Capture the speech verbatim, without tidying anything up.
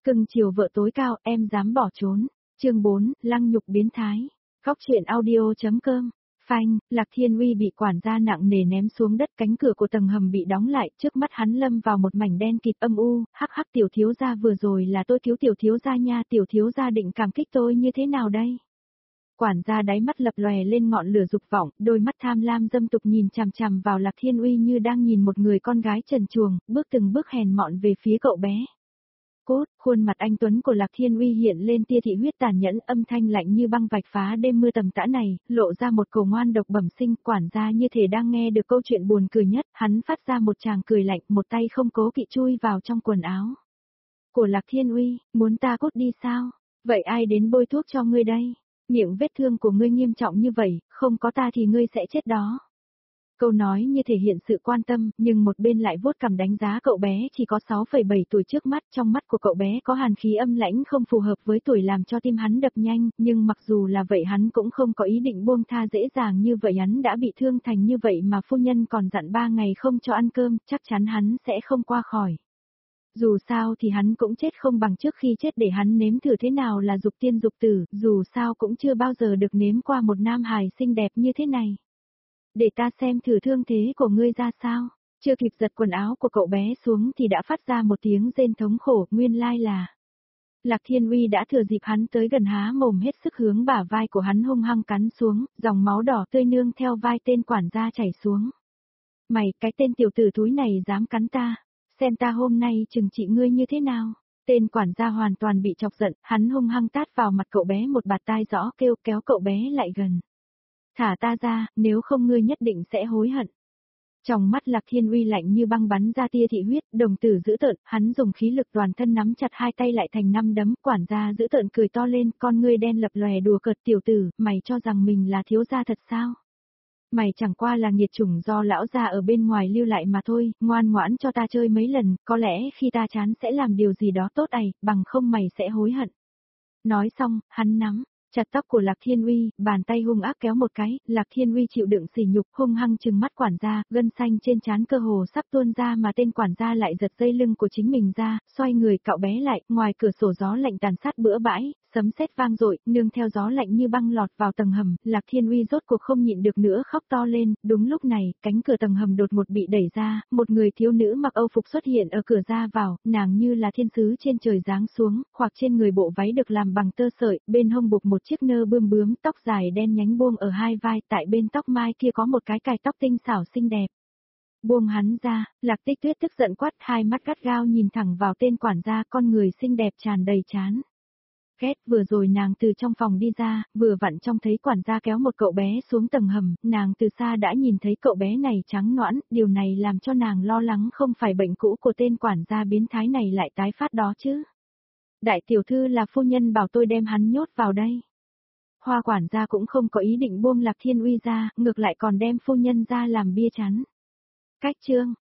Cưng chiều vợ tối cao, em dám bỏ trốn. Chương bốn, lăng nhục biến thái. Góc truyện audio.com. Phanh, Lạc Thiên Uy bị quản gia nặng nề ném xuống đất, cánh cửa của tầng hầm bị đóng lại, trước mắt hắn lâm vào một mảnh đen kịt âm u. Hắc hắc, tiểu thiếu gia, vừa rồi là tôi cứu tiểu thiếu gia nha, tiểu thiếu gia định cảm kích tôi như thế nào đây? Quản gia đáy mắt lập lòe lên ngọn lửa dục vọng, đôi mắt tham lam dâm tục nhìn chằm chằm vào Lạc Thiên Uy như đang nhìn một người con gái trần truồng, bước từng bước hèn mọn về phía cậu bé. Cốt, khuôn mặt anh tuấn của Lạc Thiên Uy hiện lên tia thị huyết tàn nhẫn, âm thanh lạnh như băng vạch phá đêm mưa tầm tã này, lộ ra một cầu ngoan độc bẩm sinh. Quản gia như thể đang nghe được câu chuyện buồn cười nhất, hắn phát ra một tràng cười lạnh, một tay không cố kỵ chui vào trong quần áo của Lạc Thiên Uy. Muốn ta cút đi sao? Vậy ai đến bôi thuốc cho ngươi đây? Miệng vết thương của ngươi nghiêm trọng như vậy, không có ta thì ngươi sẽ chết đó. Câu nói như thể hiện sự quan tâm, nhưng một bên lại vuốt cằm đánh giá cậu bé chỉ có sáu phẩy bảy tuổi trước mắt, trong mắt của cậu bé có hàn khí âm lãnh không phù hợp với tuổi làm cho tim hắn đập nhanh, nhưng mặc dù là vậy hắn cũng không có ý định buông tha dễ dàng như vậy, hắn đã bị thương thành như vậy mà phu nhân còn dặn ba ngày không cho ăn cơm, chắc chắn hắn sẽ không qua khỏi. Dù sao thì hắn cũng chết không bằng trước khi chết để hắn nếm thử thế nào là dục tiên dục tử, dù sao cũng chưa bao giờ được nếm qua một nam hài xinh đẹp như thế này. Để ta xem thử thương thế của ngươi ra sao. Chưa kịp giật quần áo của cậu bé xuống thì đã phát ra một tiếng rên thống khổ, nguyên lai là Lạc Thiên Uy đã thừa dịp hắn tới gần há mồm hết sức hướng bả vai của hắn hung hăng cắn xuống, dòng máu đỏ tươi nương theo vai tên quản gia chảy xuống. Mày, cái tên tiểu tử thúi này dám cắn ta, xem ta hôm nay trừng trị ngươi như thế nào. Tên quản gia hoàn toàn bị chọc giận, hắn hung hăng tát vào mặt cậu bé một bạt tai rõ kêu, kéo cậu bé lại gần. Thả ta ra, nếu không ngươi nhất định sẽ hối hận. Trong mắt Lạc Thiên Uy lạnh như băng bắn ra tia thị huyết, đồng tử dữ tợn, hắn dùng khí lực toàn thân nắm chặt hai tay lại thành năm đấm, quản gia dữ tợn cười to lên, con ngươi đen lập lòe đùa cợt, tiểu tử, mày cho rằng mình là thiếu gia thật sao? Mày chẳng qua là nghiệt chủng do lão gia ở bên ngoài lưu lại mà thôi, ngoan ngoãn cho ta chơi mấy lần, có lẽ khi ta chán sẽ làm điều gì đó tốt ày, bằng không mày sẽ hối hận. Nói xong, hắn nắm chặt tóc của Lạc Thiên Uy, bàn tay hung ác kéo một cái, Lạc Thiên Uy chịu đựng sỉ nhục, hung hăng trừng mắt quản gia, gân xanh trên trán cơ hồ sắp tuôn ra mà tên quản gia lại giật dây lưng của chính mình ra, xoay người cạo bé lại, ngoài cửa sổ gió lạnh tàn sát bữa bãi, sấm sét vang dội, nương theo gió lạnh như băng lọt vào tầng hầm, Lạc Thiên Uy rốt cuộc không nhịn được nữa khóc to lên. Đúng lúc này, cánh cửa tầng hầm đột ngột bị đẩy ra, một người thiếu nữ mặc Âu phục xuất hiện ở cửa ra vào, nàng như là thiên sứ trên trời giáng xuống, khoác trên người bộ váy được làm bằng tơ sợi, bên hông buộc một chiếc nơ bươm bướm, tóc dài đen nhánh buông ở hai vai, tại bên tóc mai kia có một cái cài tóc tinh xảo xinh đẹp. Buông hắn ra, Lạc Tích Tuyết tức giận quát, hai mắt gắt gao nhìn thẳng vào tên quản gia, con người xinh đẹp tràn đầy chán ghét. Vừa rồi nàng từ trong phòng đi ra, vừa vặn trông thấy quản gia kéo một cậu bé xuống tầng hầm, nàng từ xa đã nhìn thấy cậu bé này trắng nõn, điều này làm cho nàng lo lắng không phải bệnh cũ của tên quản gia biến thái này lại tái phát đó chứ. Đại tiểu thư, là phu nhân bảo tôi đem hắn nhốt vào đây. Hoa quản gia cũng không có ý định buông Lạc Thiên Uy ra, ngược lại còn đem phu nhân ra làm bia chắn. Cách chương,